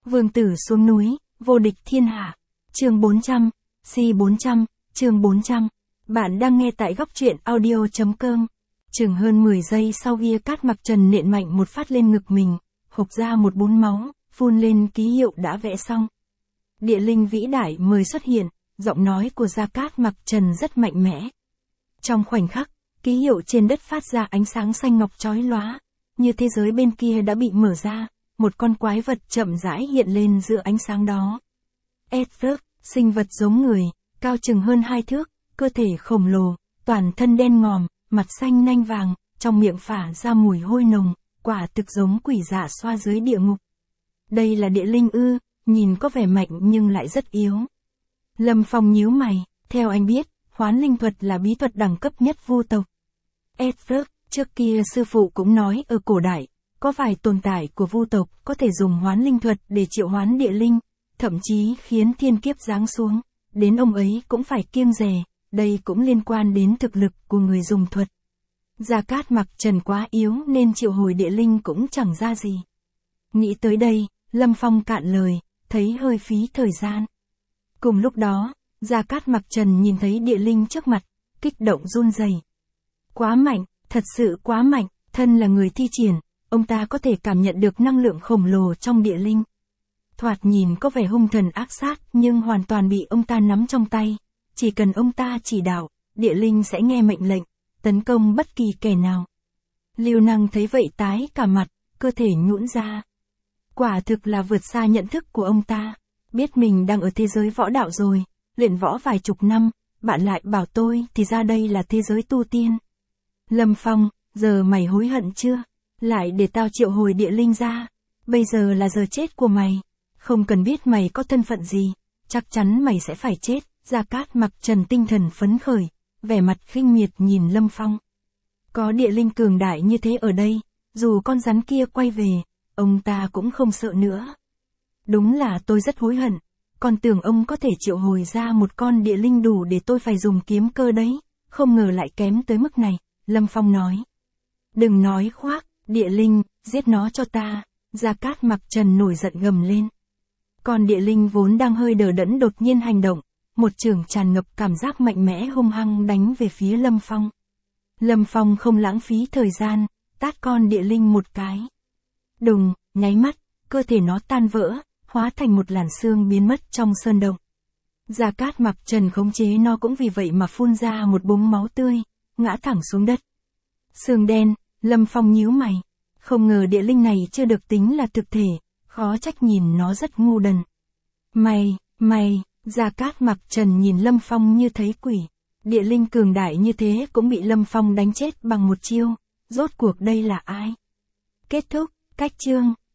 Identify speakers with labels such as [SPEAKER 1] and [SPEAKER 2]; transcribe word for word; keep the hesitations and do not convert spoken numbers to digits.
[SPEAKER 1] Vương tử xuống núi, vô địch thiên hạ. Chương bốn trăm, C bốn trăm, chương bốn trăm. Bạn đang nghe tại góc truyện audio chấm com. Chừng hơn mười giây sau Gia Cát Mặc Trần nện mạnh một phát lên ngực mình, hộc ra một bún máu, phun lên ký hiệu đã vẽ xong. Địa linh vĩ đại mời xuất hiện, giọng nói của Gia Cát Mặc Trần rất mạnh mẽ. Trong khoảnh khắc, ký hiệu trên đất phát ra ánh sáng xanh ngọc chói lóa, như thế giới bên kia đã bị mở ra, một con quái vật chậm rãi hiện lên giữa ánh sáng đó. Edward, sinh vật giống người, cao chừng hơn hai thước, cơ thể khổng lồ, toàn thân đen ngòm, mặt xanh nanh vàng, trong miệng phả ra mùi hôi nồng, quả thực giống quỷ dạ xoa dưới địa ngục. Đây là địa linh ư, nhìn có vẻ mạnh nhưng lại rất yếu. Lâm Phong nhíu mày, theo anh biết, hoán linh thuật là bí thuật đẳng cấp nhất vu tộc. Edward, trước kia sư phụ cũng nói ở cổ đại, có vài tồn tại của vu tộc có thể dùng hoán linh thuật để triệu hoán địa linh, thậm chí khiến thiên kiếp giáng xuống, đến ông ấy cũng phải kiêng dè, đây cũng liên quan đến thực lực của người dùng thuật. Gia Cát Mặc Trần quá yếu nên triệu hồi địa linh cũng chẳng ra gì. Nghĩ tới đây, Lâm Phong cạn lời, thấy hơi phí thời gian. Cùng lúc đó, Gia Cát Mặc Trần nhìn thấy địa linh trước mặt, kích động run rẩy. Quá mạnh, thật sự quá mạnh, thân là người thi triển, ông ta có thể cảm nhận được năng lượng khổng lồ trong địa linh. Thoạt nhìn có vẻ hung thần ác sát nhưng hoàn toàn bị ông ta nắm trong tay, chỉ cần ông ta chỉ đạo, địa linh sẽ nghe mệnh lệnh, tấn công bất kỳ kẻ nào. Lưu Năng thấy vậy tái cả mặt, cơ thể nhũn ra. Quả thực là vượt xa nhận thức của ông ta, biết mình đang ở thế giới võ đạo rồi, luyện võ vài chục năm, bạn lại bảo tôi thì ra đây là thế giới tu tiên. Lâm Phong, giờ mày hối hận chưa? Lại để tao triệu hồi địa linh ra, bây giờ là giờ chết của mày, không cần biết mày có thân phận gì, chắc chắn mày sẽ phải chết. Gia Cát Mặc Trần tinh thần phấn khởi, vẻ mặt khinh miệt nhìn Lâm Phong. Có địa linh cường đại như thế ở đây, dù con rắn kia quay về, ông ta cũng không sợ nữa. Đúng là tôi rất hối hận, còn tưởng ông có thể triệu hồi ra một con địa linh đủ để tôi phải dùng kiếm cơ đấy, không ngờ lại kém tới mức này, Lâm Phong nói. Đừng nói khoác, địa linh, giết nó cho ta, Gia Cát Mặc Trần nổi giận gầm lên. Còn địa linh vốn đang hơi đờ đẫn đột nhiên hành động, một chưởng tràn ngập cảm giác mạnh mẽ hung hăng đánh về phía Lâm Phong. Lâm Phong không lãng phí thời gian, tát con địa linh một cái. Đùng, nháy mắt, cơ thể nó tan vỡ, hóa thành một làn xương biến mất trong sơn động. Gia Cát Mặc Trần khống chế nó cũng vì vậy mà phun ra một búng máu tươi, ngã thẳng xuống đất. Xương đen, Lâm Phong nhíu mày, không ngờ địa linh này chưa được tính là thực thể, khó trách nhìn nó rất ngu đần. Mày, mày, Gia Cát Mặc Trần nhìn Lâm Phong như thấy quỷ, địa linh cường đại như thế cũng bị Lâm Phong đánh chết bằng một chiêu, rốt cuộc đây là ai? Kết thúc, cách chương.